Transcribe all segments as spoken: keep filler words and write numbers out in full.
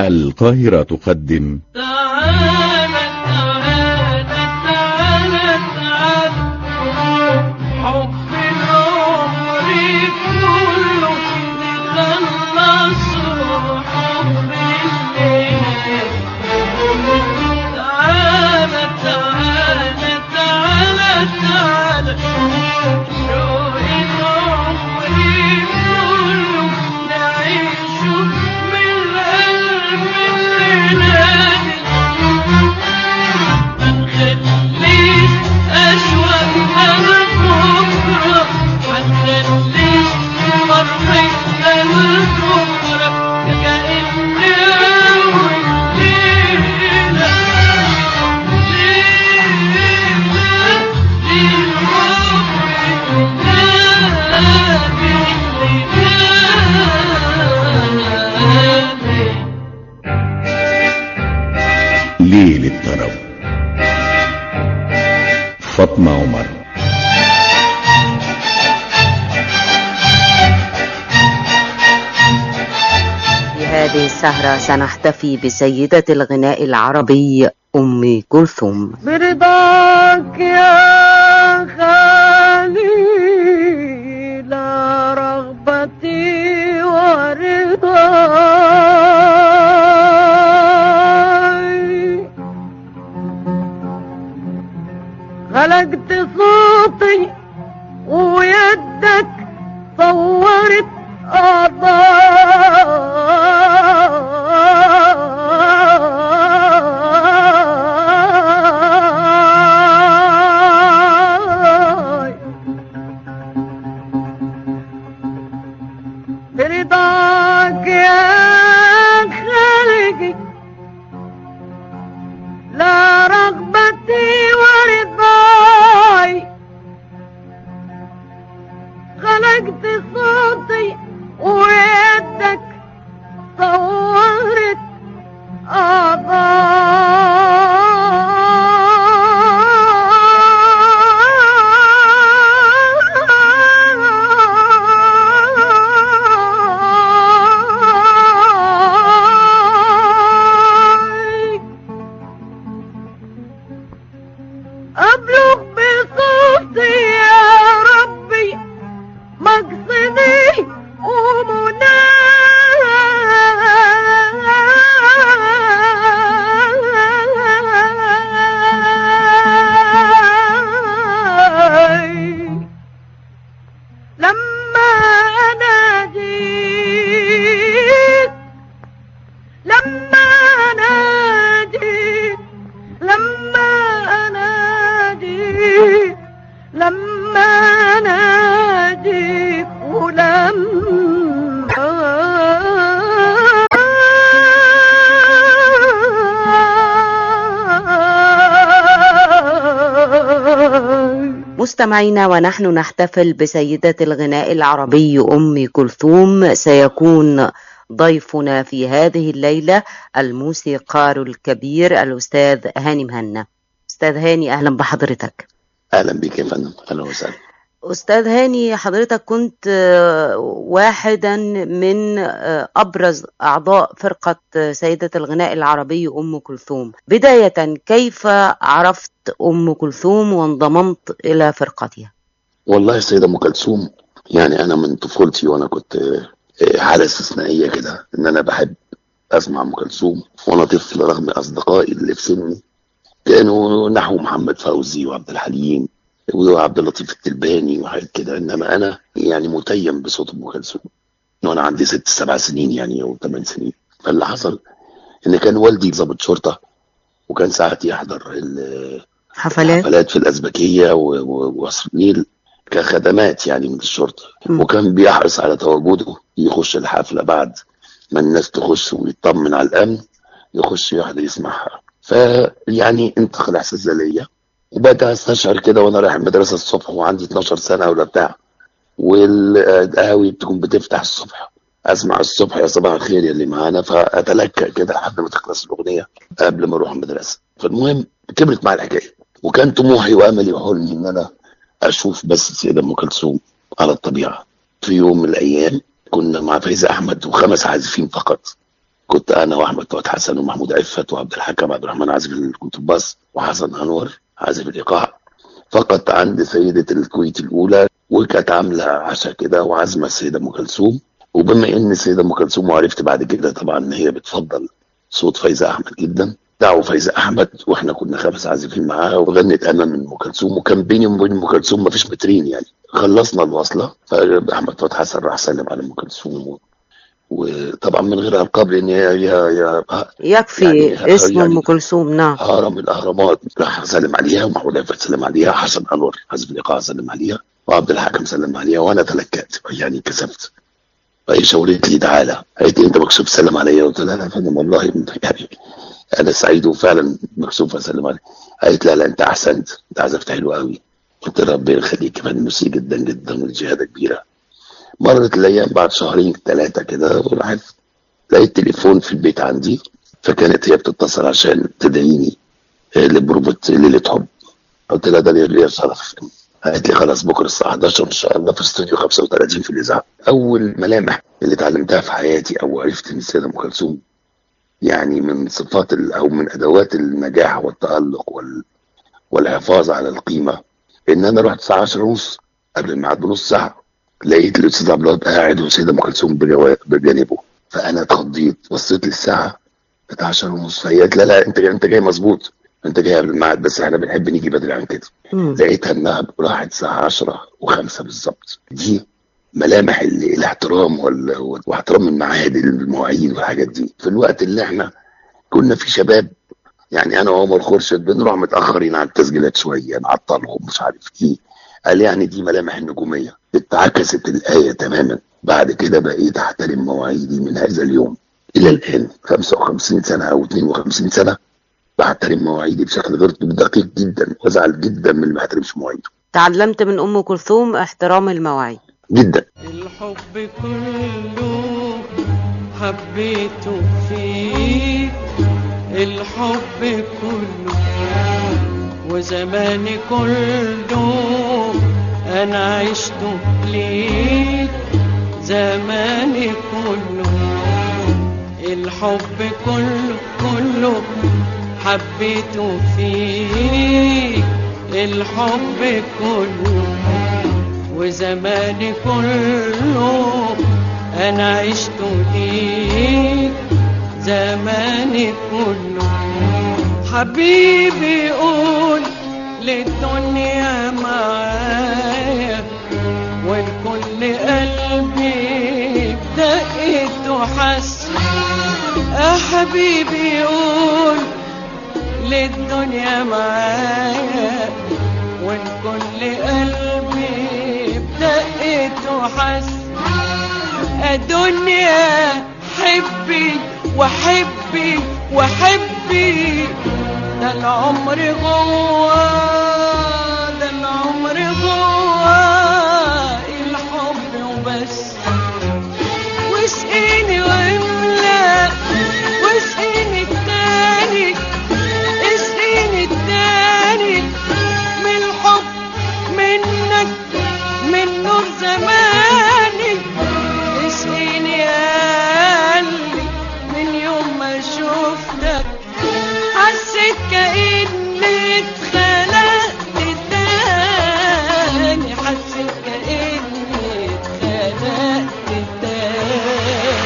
القاهرة تقدم تعالى تعالى تعالى تعالى حب العمر كله نخلصه حب الليل. تعالى تعالى تعالى تعالى شوق العمر كله نعيشه من قلب الليل. منخليش أشواقنا لبكرة، منخليش فرحتنا لبكرة، كأن أول ليلة ليل الطرب. فاطمة عمر. في هذه السهرة سنحتفي بسيدة الغناء العربي أم كلثوم. برضاك يا خالي لا رغبتي ورضاي، خلقت صوتي ويدك صورت أعضاي. برضاك يا خالقي لا رغبتي ورضاي، خلقت صوتي ويدك صورت أعضاي. أبلغ بصوتي يا ربي مقصدي ومناي، لما أناجيك لما أناجيك لما أناجيك لما أناجيك ولما مستمعينا، ونحن نحتفل بسيدة الغناء العربي أم كلثوم، سيكون ضيفنا في هذه الليلة الموسيقار الكبير الأستاذ هاني مهنا. أستاذ هاني، أهلا بحضرتك. اهلا بك يا فندم، اهلا وسهلا. أستاذ هاني، حضرتك كنت واحدا من أبرز أعضاء فرقة سيدة الغناء العربي أم كلثوم. بداية، كيف عرفت أم كلثوم وانضممت إلى فرقتها؟ والله السيدة أم كلثوم يعني أنا من طفولتي وأنا كنت حالة استثنائية كده إن أنا بحب أسمع أم كلثوم وأنا طفل، رغم أصدقائي اللي في سني كانوا نحو محمد فوزي وعبد الحليم وعبد اللطيف التلباني وحاجات كده، إنما أنا يعني متيم بصوت أم كلثوم وأنا عندي ست سبع سنين يعني أو ثمان سنين. فاللي حصل إن كان والدي ضابط شرطة، وكان ساعات يحضر حفلات حفلات في الأزبكية وقصر النيل كخدمات يعني من الشرطة، م. وكان بيحرص على تواجده، يخش الحفلة بعد ما الناس تخش ويطمن على الأمن، يخش يحضر يسمعها. فيعني انتقل إحساس ليا، وبدأت أستشعر كده وأنا رايح المدرسة الصبح وعندي اتناشر سنة ولا بتاع، والقهاوي بتكون بتفتح الصبح، أسمع الصبح يا صباح الخير يا اللي معانا، فأتلكأ كده لحد ما تخلص الأغنية قبل ما أروح المدرسة. فالمهم كبرت مع الحكاية، وكان طموحي وأملي وحلمي إن أنا أشوف بس السيدة أم كلثوم على الطبيعة. في يوم من الأيام كنا مع فايزة أحمد وخمس عازفين فقط، كنت انا واحمد فؤاد حسن ومحمود عفت وعبد الحكم عبد الرحمن عازف الكونترباس وحسن انور عازف الايقاع فقط عند سيده الكويت الاولى. وكانت عامله عشاء كده وعازمه السيده ام كلثوم. وبما ان السيده ام كلثوم وعرفت بعد كده طبعا ان هي بتفضل صوت فايزه احمد جدا، دعوا فايزه احمد واحنا كنا خمس عازفين معاها وغنت انا من ام كلثوم، وكان بيني وبين ام كلثوم مفيش مترين يعني. خلصنا الوصله فاحمد فؤاد حسن راح سلم على ام كلثوم، وطبعا من غير القاب لان هي هي يكفي يعني اسم ام يعني كلثوم. نعم، هرم الاهرامات راح سلم عليها، ومحمود عفت سلم عليها، حسن انور عازف الايقاع سلم عليها، وعبد الحكم سلم عليها، وانا تلكأت يعني كسفت. فهي شاورت لي تعالى، قالت لي انت مكسوف تسلم عليا؟ قلت لها لا يا فندم والله يعني انا سعيد وفعلا مكسوف اسلم عليك. قالت لا لا انت احسنت، انت عزفت حلو قوي. قلت لها ربنا يخليك يا فندم، ميرسي جدا جدا والجهاده كبيره. مرت الايام بعد شهرين ثلاثه كده وراحت لقيت تليفون في البيت عندي، فكانت هي بتتصل عشان تدعيني لبروفة ليله حب. قلت لها ده ليا شرف. قالت لي خلاص بكره الساعه احداشر ان شاء الله في استوديو خمسة وثلاثين في الاذاعه. اول ملامح اللي اتعلمتها في حياتي او عرفت ان السيده ام كلثوم يعني من صفات او من ادوات النجاح والتالق وال... والحفاظ على القيمه، ان انا رحت الساعه عشرة ونص قبل الميعاد بنص ساعه، لقيت الاستاذ عبد الوهاب قاعد والسيده ام كلثوم بجانبه. فانا اتخضيت، بصيت للساعه كانت عشرة ونص، فهي قالت لا لا انت جاي انت جاي مظبوط، انت جاي قبل الميعاد بس احنا بنحب نيجي بدري عن كده. لقيتها انها راحت الساعه عشرة وخمسة بالظبط. دي ملامح الاحترام واحترام الميعاد المواعيد والحاجات دي في الوقت اللي احنا كنا فيه شباب. يعني انا وعمر خورشيد بنروح متاخرين على التسجيلات شويه نعطلهم مش عارف ايه. قال يعني دي ملامح النجوميه. اتعكست الايه تماما. بعد كده بقيت احترم مواعيدي من هذا اليوم الى الان خمسة وخمسين سنه او اثنين وخمسين سنه بحترم مواعيدي بشكل غير دقيق جدا، وازعل جدا من اللي ما يحترمش مواعيده. تعلمت من ام كلثوم احترام المواعيد جدا. الحب كله حبيته فيك، الحب كله وزماني كله انا عشته ليك، زماني كله الحب كله كله حبيته فيك، الحب كله وزماني كله انا عشت ليك، زماني كله. حبيبي قول للدنيا معايا والكل قلبي بدقت وحس. يا حبيبي قول للدنيا معايا والكل قلبي بدقت وحس. الدنيا حبي وحبي وحبي، ده العمر جوا، ده العمر جوا الحب وبس. واسقيني واملا واسقيني التاني، اسقيني التاني من الحب منك من نور زماني. اسقيني يا قلبي من يوم ما شفتك حسيت كأني اتخلقت تاني، حسيت كأني اتخلقت تاني.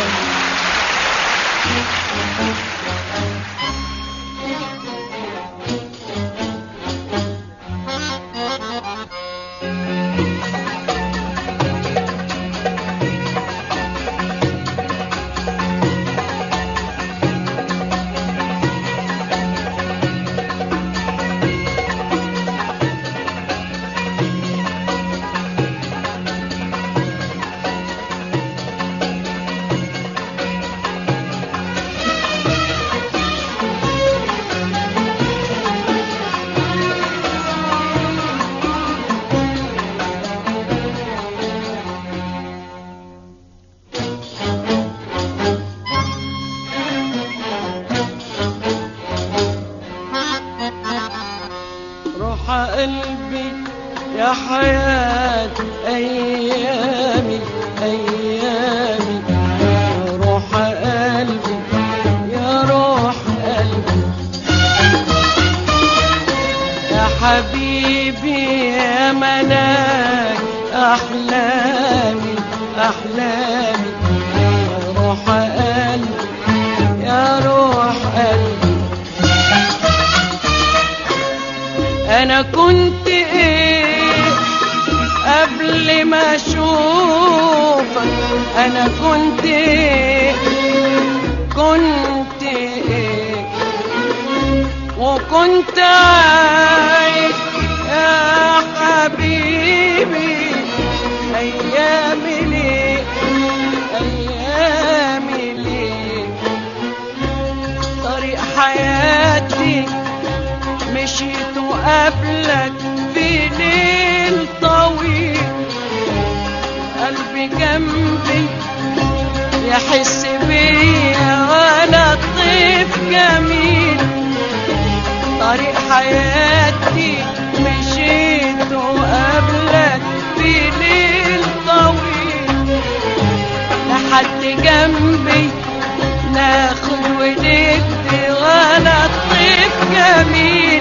قلبي يا حياة أيامي أيامي، روح قلبي أحلامي أحلامي يا روح قلبي يا روح قلبي. أنا كنت إيه قبل ما أشوفك؟ أنا كنت إيه كنت إيه وكنت عايش يا حبيبي أيامي ليه أيامي ليه. طريق حياتي مشيت وقابلك في ليل طويل، قلبي جنبي يحس بيا وانا طيف جميل. طريق حياتي مشيت وقابلك في ليل طويل، لحد جنبي ناخد وندي وانا طيف جميل.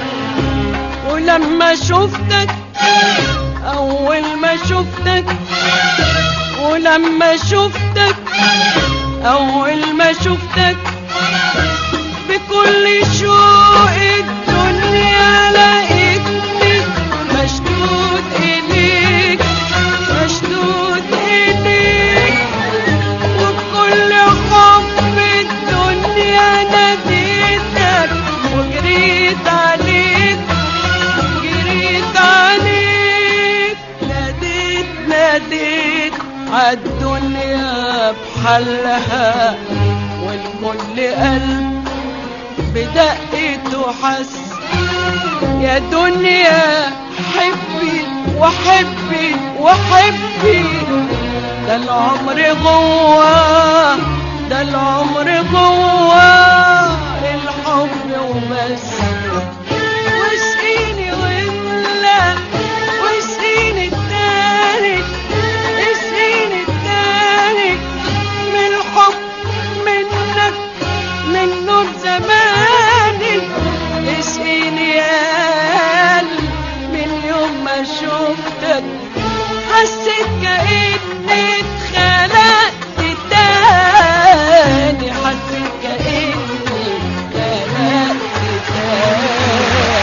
ولما شفتك اول ما شفتك ولما شفتك اول ما شفتك بكل شوق الدنيا لقيتني مشدود إليك مشدود إليك. وبكل حب الدنيا ناديتك وجريت عليك جريت عليك. ناديت ناديت عالدنيا بحلها، والكل قلب بدقته حس. يا دنيا حبي وحبي وحبي، ده العمر جواه ده العمر جواه الحب وبس. واسقيني واملا واسقيني التاني اسقيني التاني من الحب منك من نور زماني. اسقيني يا قلبي من يوم ما شفتك حسيت كأني اتخلقت تاني، حسيت كأني اتخلقت تاني.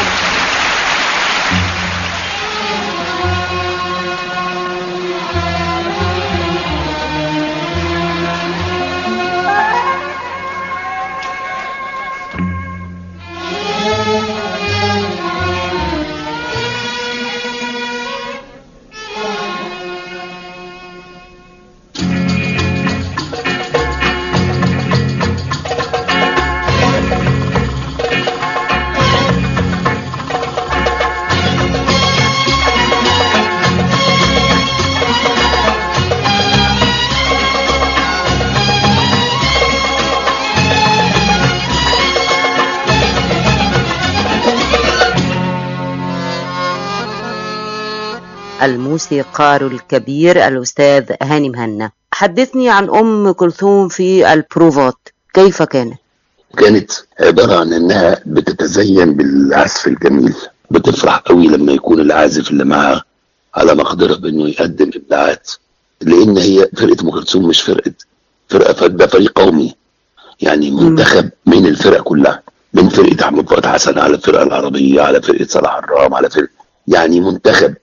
الموسيقار الكبير الأستاذ هاني مهنا. حدثني عن أم كلثوم في البروفات، كيف كانت؟ كانت عبارة عن انها بتتزين بالعزف الجميل، بتفرح قوي لما يكون العازف اللي معاها على مقدرة بانه يقدم ابداعات، لان هي فرقة ام كلثوم مش فرقة فرقة ده فريق قومي، يعني منتخب من الفرق كلها، من فرقة احمد فؤاد حسن على الفرقة العربية على فرقة صلاح الرام على فرقة، يعني منتخب.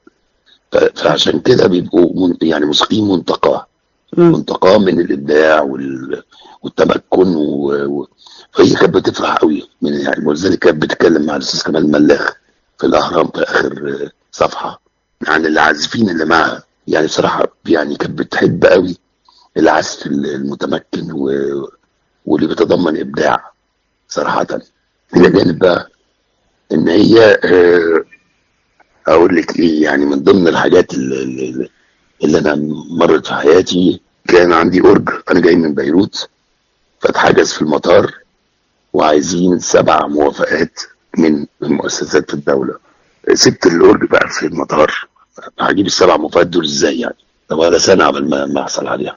فعشان كده بيبقوا من يعني موسيقيين منتقاه منتقاه من الابداع وال... والتمكن و... و... فهي كانت بتفرح قوي من يعني، ولذلك كانت بتتكلم مع الاستاذ كمال ملاخ في الاهرام في اخر صفحه عن العازفين اللي معها. يعني بصراحه يعني كانت بتحب قوي العزف المتمكن و... واللي بيتضمن ابداع صراحه. الى جانب بقى ان هي آه اقول لك ايه، يعني من ضمن الحاجات اللي, اللي انا مرت في حياتي، كان عندي اورج انا جاي من بيروت، فاتحجز في المطار وعايزين سبع موافقات من المؤسسات في الدوله. سبت الاورج بقى في المطار، هجيب السبع موافقات دول ازاي يعني؟ طب هذا سنه قبل ما احصل عليها.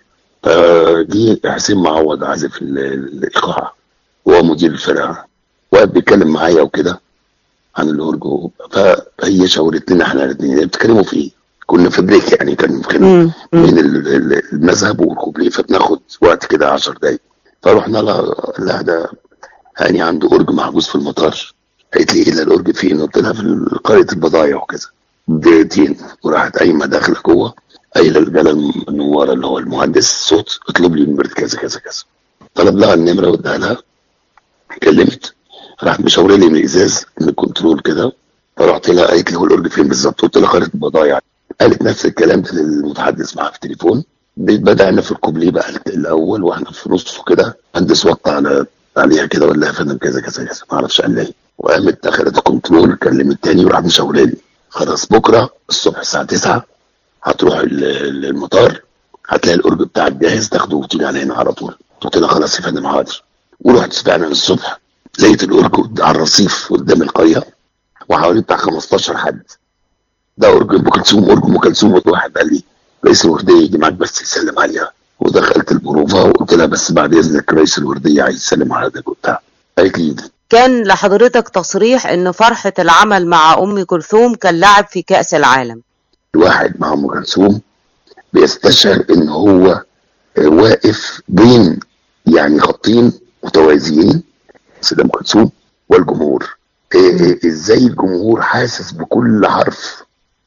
فجي حسين معوض عازف الايقاع وهو مدير الفرقه، وقف بيتكلم معايا وكده عن الاورج، فهي شاورت لنا احنا الاثنين بتتكلموا في ايه؟ كنا في بريك يعني، كان كان من المذهب والكوبليه، فبناخد وقت كده عشر دقايق. فرحنا لها، قال لها ده هاني عنده أورج محجوز في المطار. قالت لي ايه ده الأورج فين؟ قلت لها في قرية البضايع وكذا. دقيقتين وراحت قايمه داخله جوه، قايله للجلاله النواره اللي هو المهندس صوت، اطلب لي نمره كذا كذا كذا. طلب لها النمره واداها لها، كلمت، راحت مشاوره لي من الازاز من الكنترول كده. فرحت لها، قالت لي هو الأورج فين بالظبط؟ قلت لها قرية البضايع. قالت نفس الكلام ده للمتحدث معاها في التليفون. بدأنا في الكوبليه بقى الاول واحنا في نصه كده، مهندس وقع على عليها كده ولا يا فندم كذا كذا كذا، ما اعرفش قال ايه. وقامت دخلت الكنترول، كلمت تاني وراح مشاوره لي، خلاص بكره الصبح الساعه تسعة هتروح المطار، هتلاقي الأورج بتاعك جاهز، تاخده وتيجي على هنا على طول. قلت لها خلاص يا فندم حاضر. ورحت فعلا الصبح لقيت الأورج على الرصيف قدام القريه، وحوالي بتاع خمستاشر حد. ده أورج ام كلثوم، أورج ام كلثوم. واحد قال لي رئيس الورديه يجي معاك بس يسلم عليها. ودخلت البروفه وقلت لها بس بعد اذنك رئيس الورديه عايز يسلم على ده وبتاع. قالت لي كان لحضرتك تصريح ان فرحه العمل مع ام كلثوم كان لعب في كاس العالم. الواحد مع ام كلثوم بيستشعر ان هو واقف بين يعني خطين متوازيين، سيدة ام كلثوم والجمهور. ازاي الجمهور حاسس بكل حرف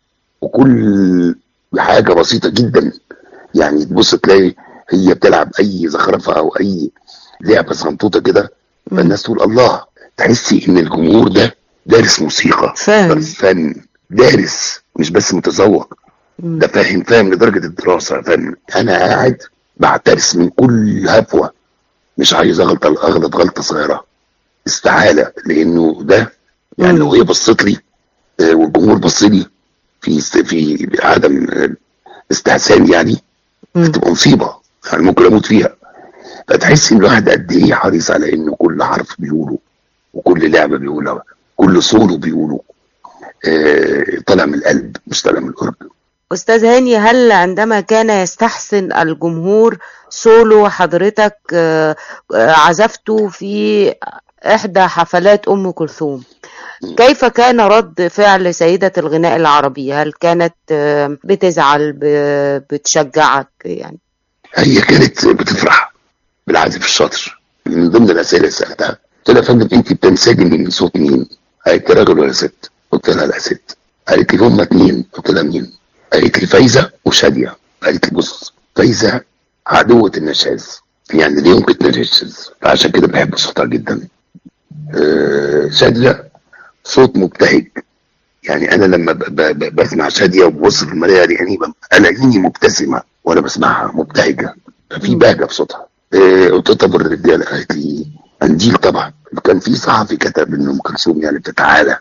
وكل حاجه بسيطه جدا، يعني تبص تلاقي هي بتلعب اي زخرفه او اي لعبه صنطوطه كده، فالناس تقول الله. تحسي ان الجمهور ده دارس موسيقى، دارس فن، دارس مش بس متذوق، ده فاهم فاهم لدرجه الدراسه. فاهم انا قاعد بعترس من كل هفوه، مش عايز اغلط اغلط غلطه صغيره، استحاله، لانه ده يعني لو هي بصت لي والجمهور بص لي في في عدم استحسان يعني هتبقى مصيبه، يعني ممكن اموت فيها. فتحس ان الواحد قد ايه حريص على انه كل حرف بيقوله وكل لعبه بيقولها كل سولو بيقوله آه طالع من القلب مش طالع من الأورج. أستاذ هاني، هل عندما كان يستحسن الجمهور سولو حضرتك آه عزفته في إحدى حفلات أم كلثوم، كيف كان رد فعل سيدة الغناء العربي؟ هل كانت آه بتزعل بتشجعك يعني؟ هي كانت بتفرح بالعازف الشاطر. من ضمن الأسئلة اللي سألتها قلت لها يا فندم أنت بتنسجمي من صوت مين؟ قالت لي راجل ولا ست؟ قلت لها لا ست. قالت لي هما اتنين. قلت لها مين؟ قالت لي فايزة وشادية. قالت لي بص، فايزة عدوة النشاز، يعني لا يمكن تنشز، فعشان كده بحب صوتها جدا. أه شادية صوت مبتهج، يعني أنا لما ب ب ب بسمع شادية وببص في المراية يعني ألاقيني مبتسمة وأنا بسمعها مبتهجة، ففي بهجة في صوتها. أه قلت لها طب الرجالة؟ قالت لي قنديل طبعا. كان في صحفي كتب إن أم كلثوم يعني بتتعالى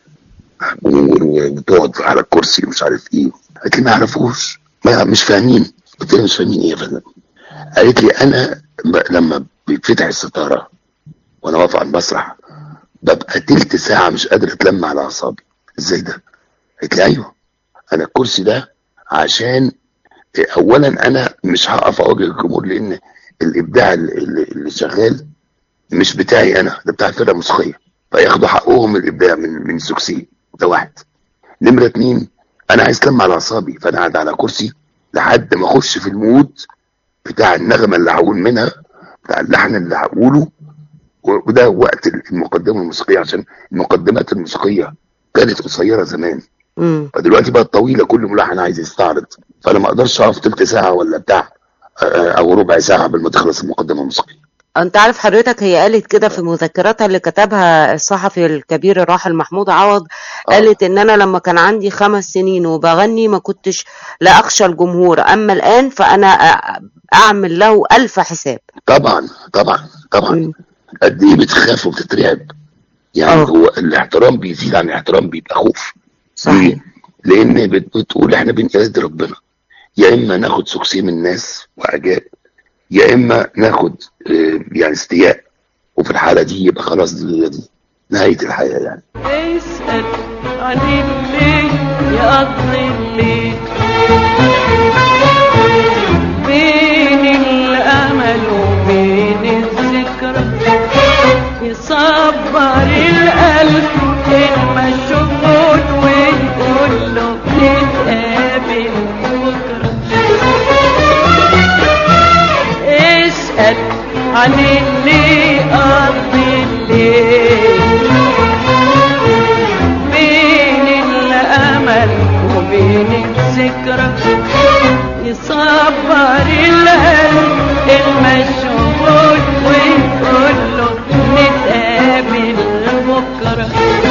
وبتقعد على الكرسي ومش عارف ايه. قالت لي ما يعرفوش، ما مش فاهمين. قلت لها مش فاهمين ايه يا فندم؟ قالت لي انا لما بيتفتح الستاره وانا واقف على المسرح ببقى تلت ساعه مش قادر اتلم على اعصابي. ازاي ده؟ قالت لي ايوه، انا الكرسي ده عشان اولا انا مش هقف اواجه الجمهور، لان الابداع اللي, اللي شغال مش بتاعي انا، ده بتاع الفرقه الموسيقيه، فياخدوا حقهم الابداع من من السوكسي. ده واحد. نمرة اتنين، انا عايز اتلم على اعصابي، فانا قاعد على كرسي لحد ما اخش في المود بتاع النغمة اللي هقول منها، بتاع اللحن اللي هقوله، وده وقت المقدمة الموسيقية، عشان المقدمات الموسيقية كانت قصيرة زمان، مم. فدلوقتي بقت طويلة، كل ملحن عايز يستعرض، فانا ما اقدرش اقف تلت ساعة ولا بتاع او ربع ساعة قبل ما تخلص المقدمة الموسيقية. انت عارف حضرتك هي قالت كده في مذكراتها اللي كتبها الصحفي الكبير الراحل محمود عوض، قالت ان انا لما كان عندي خمس سنين وبغني ما كنتش لا اخشى الجمهور، اما الان فانا اعمل له الف حساب. طبعا طبعا طبعا قد ايه بتخاف وبتترعب يعني. أوه. هو الاحترام بيزيد عن الاحترام بيبقى خوف. صحيح. لان بتقول احنا بنقيد ربنا، يا اما ناخد سكسي من الناس واعجاب، يا اما ناخد يعني استياء، وفي الحاله دي يبقى خلاص دي, دي نهايه الحياه يعني. اسال عن الليل يقضي الليل بين الامل وبين الذكرى، يصبر القلب المشغول ويقول له نتقابل يقضي الليل بين الأمل وبين الذكرى، يصبر القلب المشغول ويقول له نتقابل بكرة،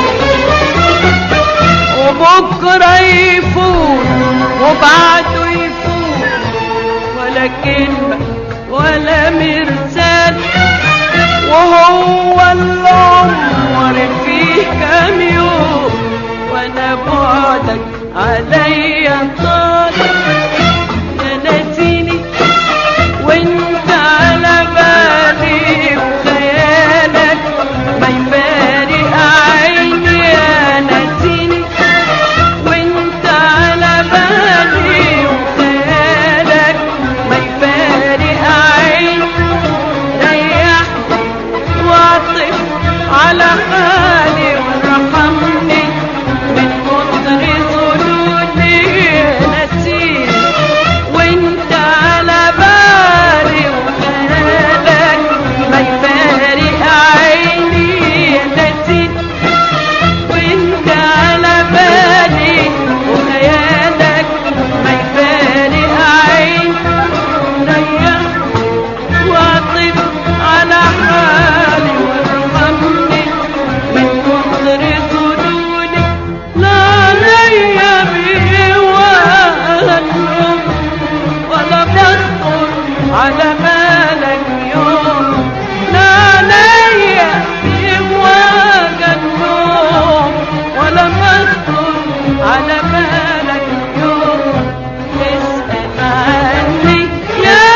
وبكرة يفوت وبعده يفوت ولا كلمة ولا مرسال، وهو العمر فيه كام يوم وانا بعدك عليا طال، يا ناسيني وانت على بالي وخيالك ما يفارق عيني، يا ناسيني وانت على بالي وخيالك ما يفارق عيني، ريحني واعطف على حالي وارحمني من كتر ظنوني، نسيني وانت على بالي وخيالك ما يفارق عيني، نسيني وانت على بالي وخيالك ما يفارق عيني، ريحني واعطف على حالي وارحمني من كتر ظنوني، لا عليا بيه ولا النوم ولا بخطر على بالك يوم، لا عليا بيه ولا النوم ولا بخطر على بالك يوم، اسأل عني يا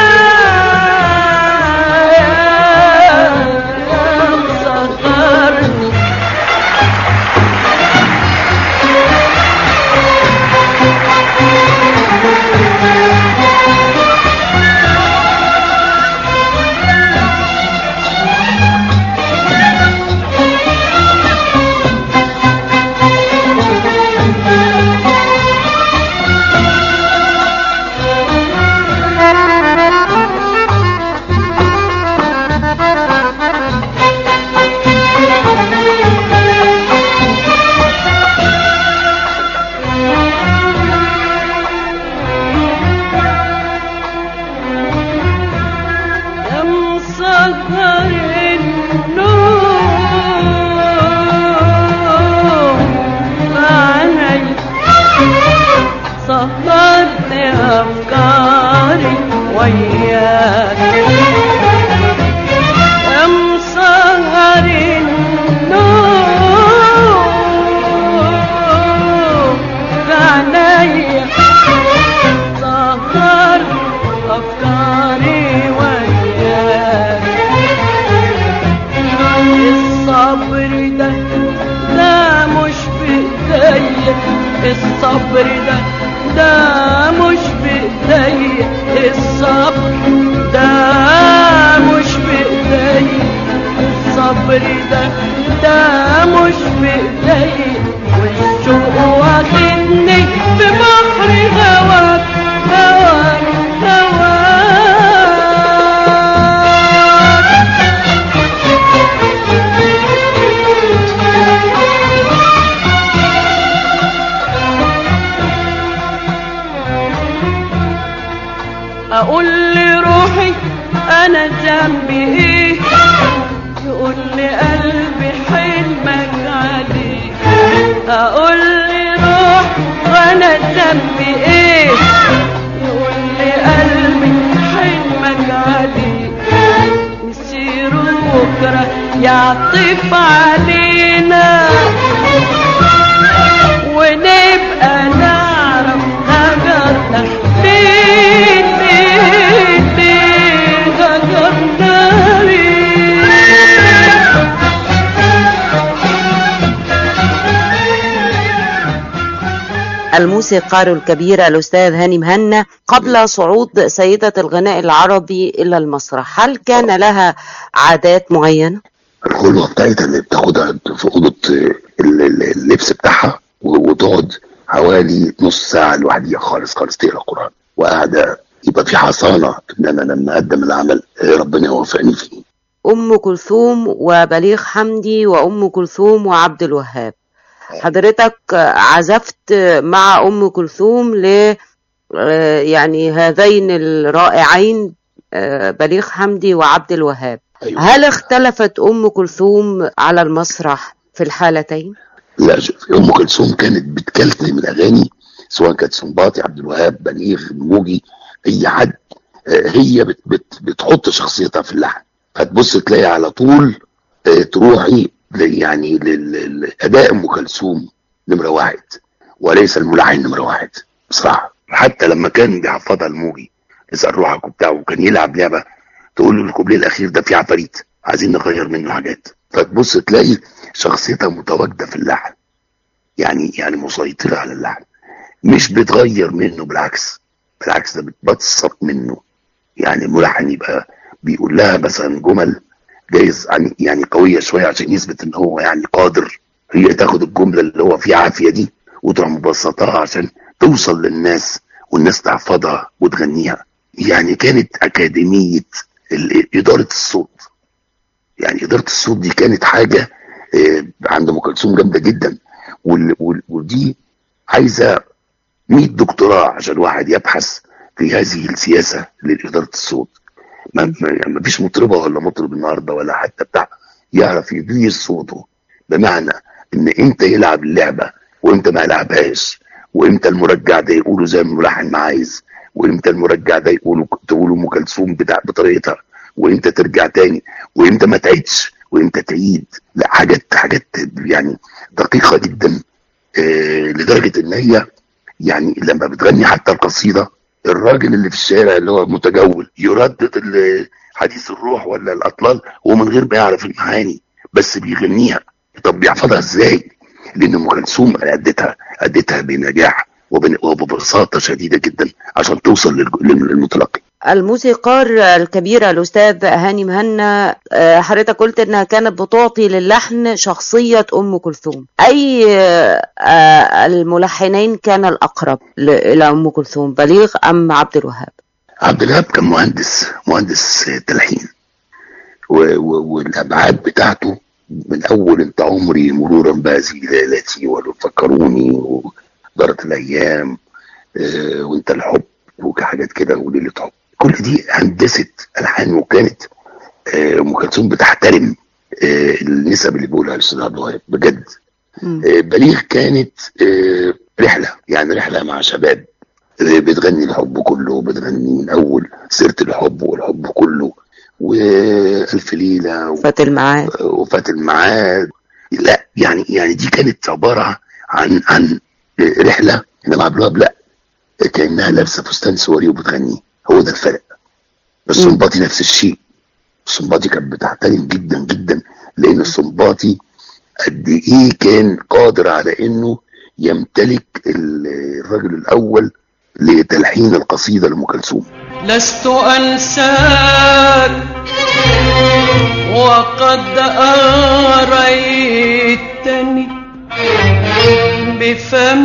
مسهرني. يا مسهر النوم معاي، سهرت أفكاري وياك، يا مسهر النوم معايا، سهرت أفكاري وياك، الصبر ده ده مش بإيديا، الصبر ده ده مش بإيديا، الصبر ده مش بإيديا، الصبر ده ده مش بإيديا، والشوق واخدني في بحر هواك هواك هواك. اقول لروحي انا ذنبي ايه، يقول لي قلبي حلمك عليه، اقول لروحي وانا ذنبي ايه، يقول لي قلبي حلمك عليه، مسير بكره يعطف علينا ونبقى نعرف هجرنا ليه ليه ليه هجرنا ليه. الموسيقار الكبير الأستاذ هاني مهنا قبل صعود سيدة الغناء العربي إلى المسرح، هل كان لها عادات معينة؟ الخلوة بتاعتها اللي بتاخدها في أوضة اللبس بتاعها وتقعد حوالي نص ساعة لوحديها خالص خالص تقرا قرآن وقاعدة، يبقى في حصانة إن أنا لما أقدم العمل ربنا يوفقني فيه. أم كلثوم وبليغ حمدي وأم كلثوم وعبد الوهاب. حضرتك عزفت مع أم كلثوم ل يعني هذين الرائعين بليغ حمدي وعبد الوهاب. أيوة. هل اختلفت أم كلثوم على المسرح في الحالتين؟ لا، شوف، أم كلثوم كانت بتكلم الأغاني سواء كانت سنباطي، عبد الوهاب، بليغ، موجي، أي حد، هي بت بت بتحط شخصيتها في اللحن، فتبص تلاقي على طول تروحي يعني للأداء أم كلثوم نمرة واحد وليس الملحن نمرة واحد بصراحة. حتى لما كان بيحفظها الموجي اسأل روحك وبتاع، وكان يلعب لعبة تقول له الكوبليه الأخير ده فيه عفاريت عايزين نغير منه حاجات، فتبص تلاقي شخصيتها متواجدة في اللحن، يعني يعني مسيطرة على اللحن، مش بتغير منه، بالعكس بالعكس ده بتبسط منه. يعني الملحن يبقى بيقول لها مثلا جمل جايز يعني قوية شوية عشان يثبت ان هو يعني قادر، هي تاخد الجملة اللي هو فيها عافية دي وتروح مبسطها عشان توصل للناس والناس تحفظها وتغنيها. يعني كانت أكاديمية إدارة الصوت، يعني إدارة الصوت دي كانت حاجة عند أم كلثوم جامدة جدا، ودي عايزة مية دكتوراه عشان واحد يبحث في هذه السياسة لإدارة الصوت. ما يعني فيش مطربة ولا مطرب النهاردة ولا حتى بتاع يعرف يدير صوته، بمعنى ان انت يلعب اللعبة وانت ما يلعبهاش، وامتى المرجع ده يقوله زي الملحن ما عايز، وامتى المرجع ده يقوله تقوله ام كلثوم بتاع بطريقتها، وامتى ترجع تاني، وامتى ما تعيدش، وامتى تعيد. لا، حاجات حاجات يعني دقيقة جدا، آه لدرجة ان هي يعني لما بتغني حتى القصيدة، الراجل اللي في الشارع اللي هو متجول يردد حديث الروح ولا الأطلال ومن غير ما يعرف المعاني، بس بيغنيها. طب بيحفظها ازاي؟ لأن أم كلثوم أدتها أدتها بنجاح وببساطة شديدة جدا عشان توصل للمتلقي. الموسيقار الكبير الأستاذ هاني مهنا، حضرتك قلت إنها كانت بتعطي للحن شخصية أم كلثوم، أي الملحنين كان الأقرب إلى أم كلثوم، بليغ أم عبد الوهاب؟ عبد الوهاب كان مهندس مهندس تلحين، والأبعاد بتاعته من أول أنت عمري مرورا بهذه ليلتي وفكروني ودارت الأيام وأنت الحب وحاجات كده وليلة حب، كل دي هندسة ألحان. وكانت أم كلثوم بتحترم النسب اللي بيقولها الأستاذ عبد الوهاب بجد. بليغ كانت رحلة، يعني رحلة مع شباب بتغني الحب كله، بتغني من أول سيرة الحب والحب كله وألف ليلة وفات الميعاد وفات الميعاد. لا يعني يعني دي كانت عبارة عن عن رحلة، إنما عبد الوهاب لا، كأنها لابسة فستان سوري وبتغني، هو ده الفرق. بس السنباطي نفس الشيء، السنباطي كانت بتحترم جدا جدا، لأن السنباطي قد إيه كان قادر على إنه يمتلك الرجل الأول لتلحين القصيدة لأم كلثوم. لست أنساك وقد أريتني بفم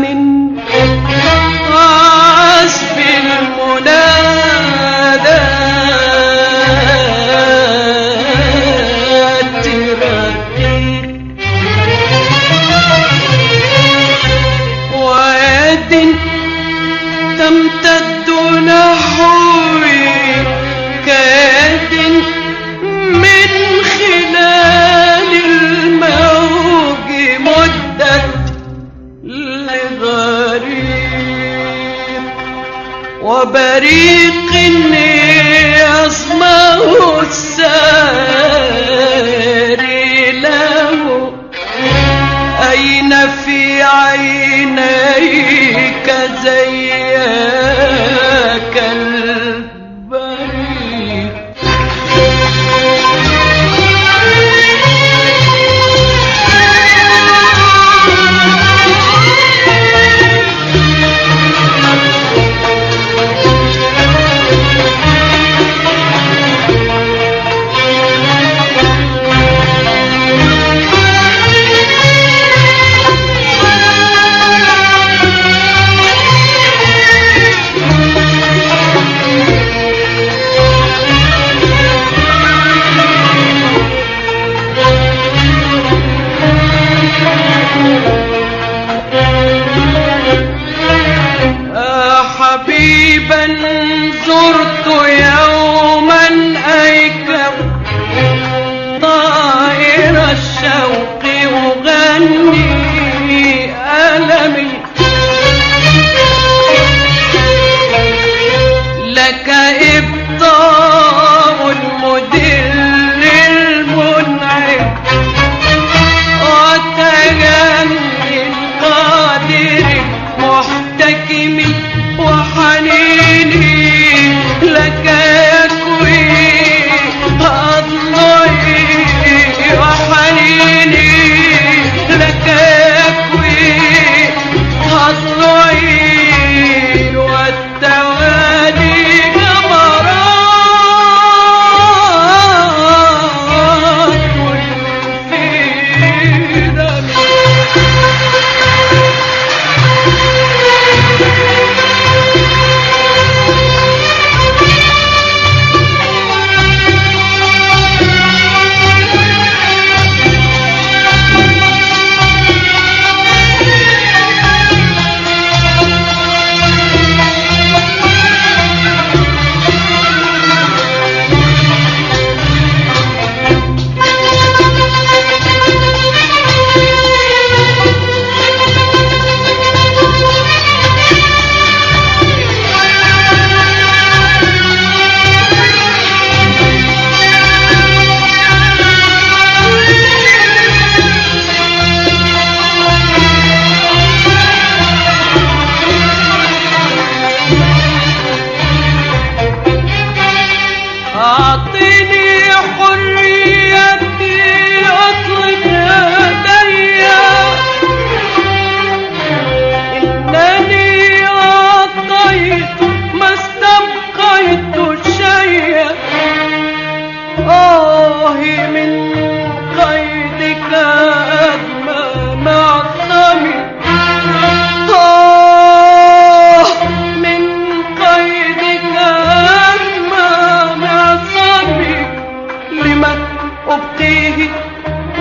عزف المنادات رقيق، ويد تمتد نحوي كيد من خلال الموج مدت لغريب، وبريق يصمه الساري له، أين في عينيك زيك البريق.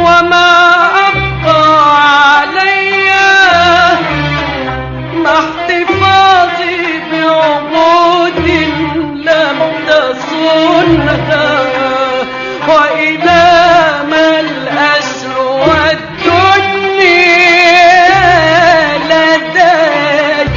وما أبقى علي مع احتفاظي بعهود لم تصنها، وإلى ما الأسر والدنيا لدي.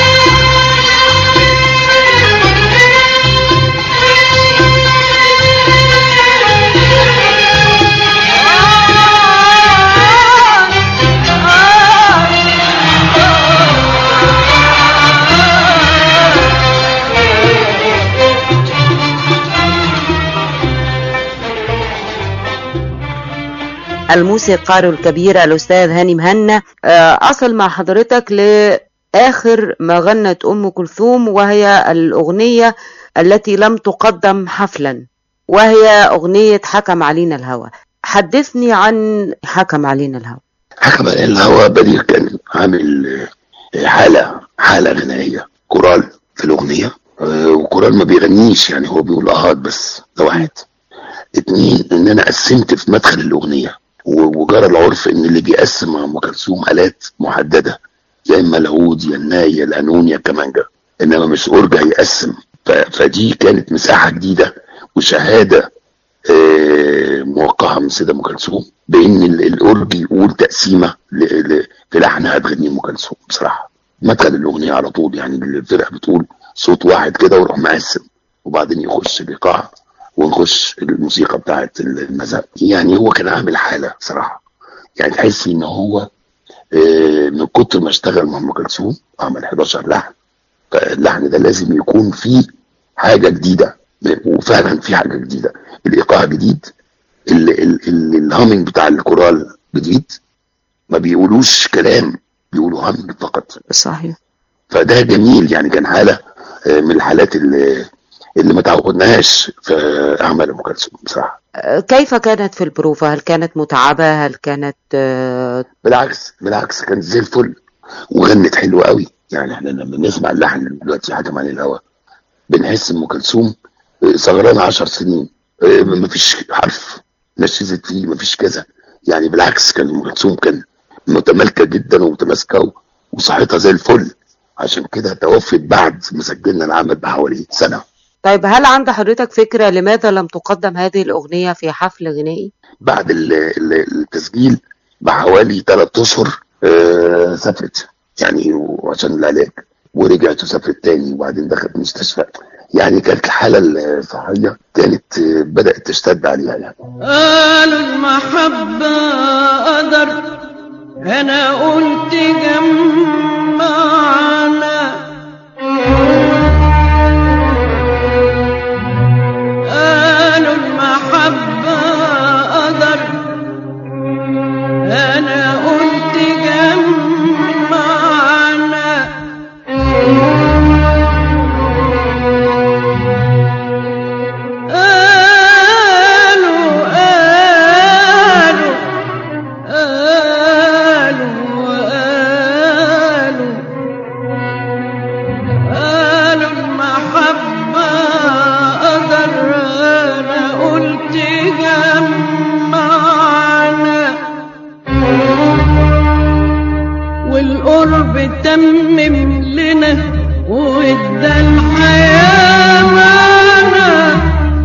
الموسيقار الكبير الأستاذ هاني مهنا، أصل مع حضرتك لآخر ما غنت أم كلثوم، وهي الأغنية التي لم تقدم حفلا، وهي أغنية حكم علينا الهوى. حدثني عن حكم علينا الهوى. حكم علينا الهوى بديع كان عامل حالة حالة غنائية، كورال في الأغنية، وكورال ما بيغنيش يعني، هو بيقول أهات بس، ده واحد. اتنين، ان انا قسمت في مدخل الأغنية، وجرى العرف ان اللي بيقسم مع ام كلثوم آلات محدده، يا اما العود يا الناي يا القانون يا الكمانجه، انما مش اورجا يقسم. فدي كانت مساحه جديده وشهاده آه موقعه من سيده ام كلثوم بان الاورج يقول تقسيمه في لحنها تغني ام كلثوم. بصراحه مدخل الاغنيه على طول، يعني الفرقه بتقول صوت واحد كده ويروح مقسم، وبعدين يخش الايقاع ونخش الموسيقى بتاعت المذهب. يعني هو كان عامل حاله صراحه، يعني تحس ان هو من كتر ما اشتغل مع ام كلثوم عمل حداشر لحن، فاللحن ده لازم يكون فيه حاجه جديده، وفعلا في حاجه جديده. الايقاع جديد، الهامينج بتاع الكورال جديد، ما بيقولوش كلام، بيقولوا هامينج فقط. صحيح. فده جميل، يعني كان حاله من الحالات اللي اللي ما تعودناهاش في اعمال ام كلثوم بصراحه. كيف كانت في البروفه؟ هل كانت متعبه؟ هل كانت بالعكس بالعكس كانت زي الفل، وغنت حلو قوي. يعني احنا لما بنسمع اللحن دلوقتي حكم علينا الهوى بنحس ام كلثوم صغرانه عشر سنين، مفيش حرف نشزت فيه، مفيش كذا. يعني بالعكس كان ام كلثوم كان متمالكه جدا ومتماسكه وصحتها زي الفل، عشان كده توفت بعد ما سجلنا العمل بحوالي سنه. طيب هل عند حضرتك فكرة لماذا لم تقدم هذه الأغنية في حفل غنائي؟ بعد التسجيل بحوالي ثلاث أشهر آه سافرت، يعني عشان العلاج، ورجعت وسافرت تاني، وبعدين دخلت مستشفى. يعني كانت الحالة الصحية كانت آه بدأت تشتد عليها. يعني قالوا المحبة قدر، أنا قلت جمعنا، تمم لنا وادى الحياة معنا.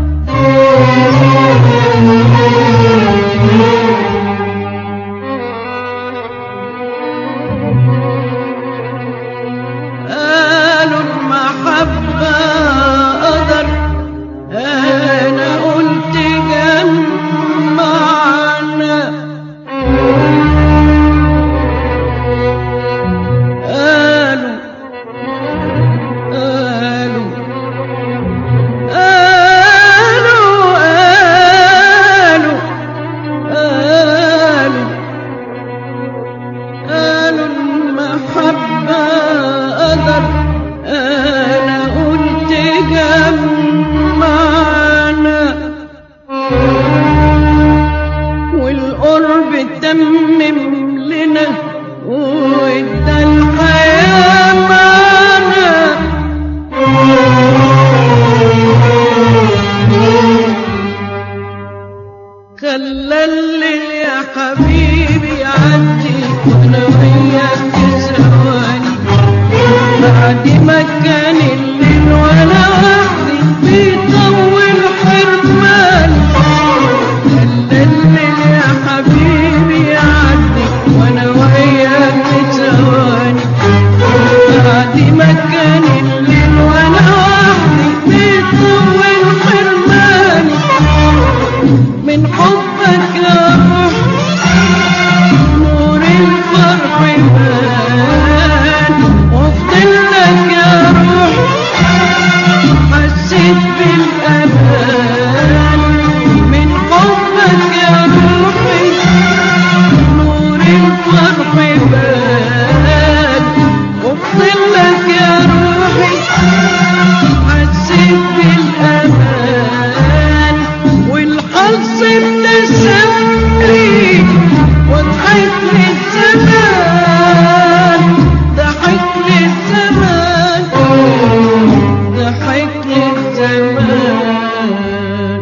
قالوا المحبة قدر، أنا قلت جمعنا. خلى اللي حبيبي عدي وانا وياك ثواني بعد ما كان الليل وانا وحدي بيطول حرماني خلى الليل يا حبيبي عدي وانا وياك ثواني بعد ما كان الليل وانا وحدي بيطول حرماني من حبك يا روح نور الفرح بان وافضل لك يا روح حسيت بالامان من حبك يا روحي نور الفرح بان وافضل لك يا روحي حسيت بالامان والحظ ابتسملي وضحك لي الزمان ضحك لي الزمان ضحك لي الزمان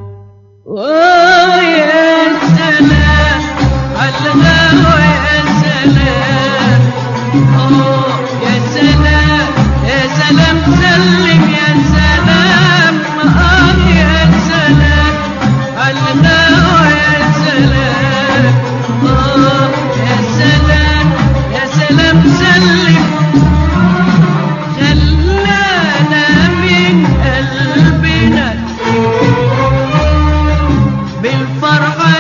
ويا سلام عالغاوى يا سلام اه يا سلام يا سلام سلم يا سلام اه يا سلام عالغاوى يا سلام اه يا سلام يا سلام سلم خلانا من قلبنا بالفرحة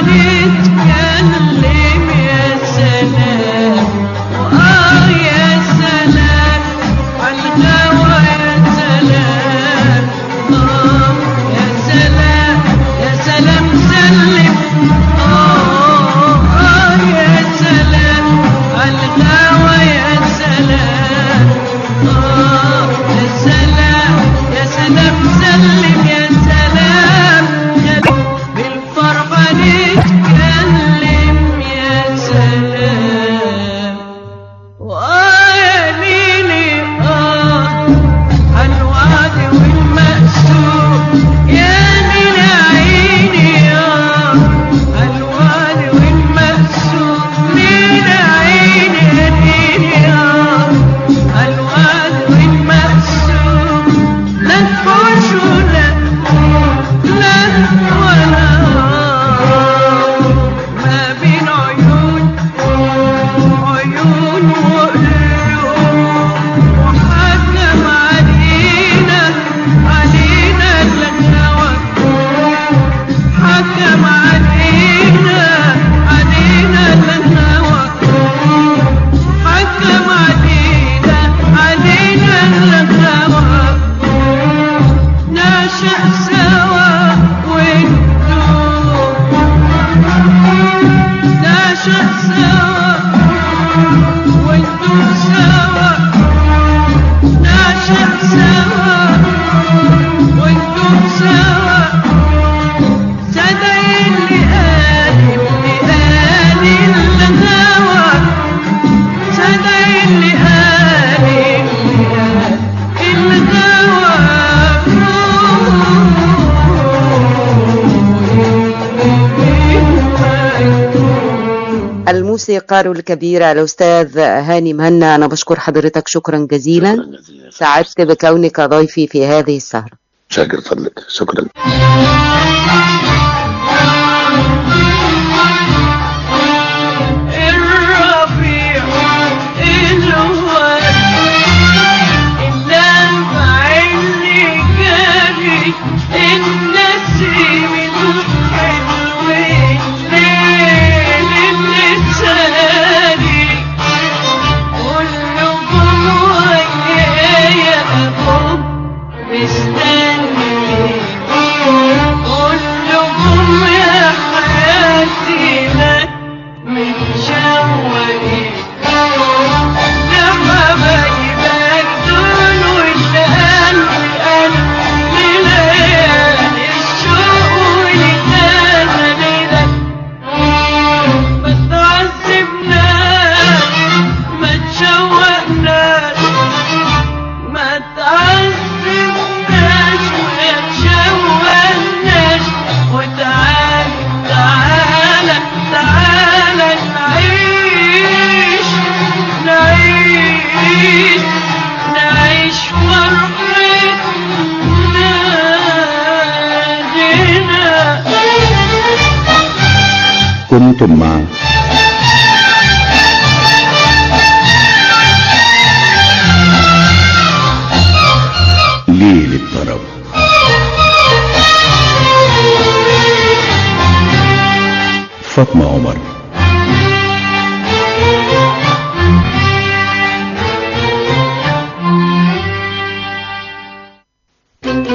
نتكلم يا سلام وآه يا سلام عالغاوى يا سلام آه يا سلام يا سلام سلم آه آه يا سلام عالغاوى يا سلام آه يا سلام يا سلام سلم يا سلام بالفرحة نتكلم يا سلام وآه يا ليلي آه عالوعد والمقسوم يا ليل عيني آه عالوعد والمقسوم ليل عيني يا ليلي آه عالوعد والمقسوم لا تحوش ولا لا ولا ما بين عيون عيون وقلوب وحكم علينا علينا الهوى حكم علينا علينا الهوى حكم علينا علينا الهوى نعشق سوا وندوب نعشق سوا وندوب سوا نعشق سوا وندوب سوا صدق اللي قال اللي قال الهوى صدق اللي قال اللي قال الهوى الموسيقار الكبير الأستاذ هاني مهنا، أنا بشكر حضرتك شكرا جزيلا. شكرا جزيلا. سعدت بكونك ضيفي في هذه السهرة. شاكر فضلك. شكرا. الربيع الواد اللمع اللي جاري النسيم الحلو الليل اللي ساري كله جوايا يا حب مستني كله كنتم مع ليل الطرب. فاطمة عمر.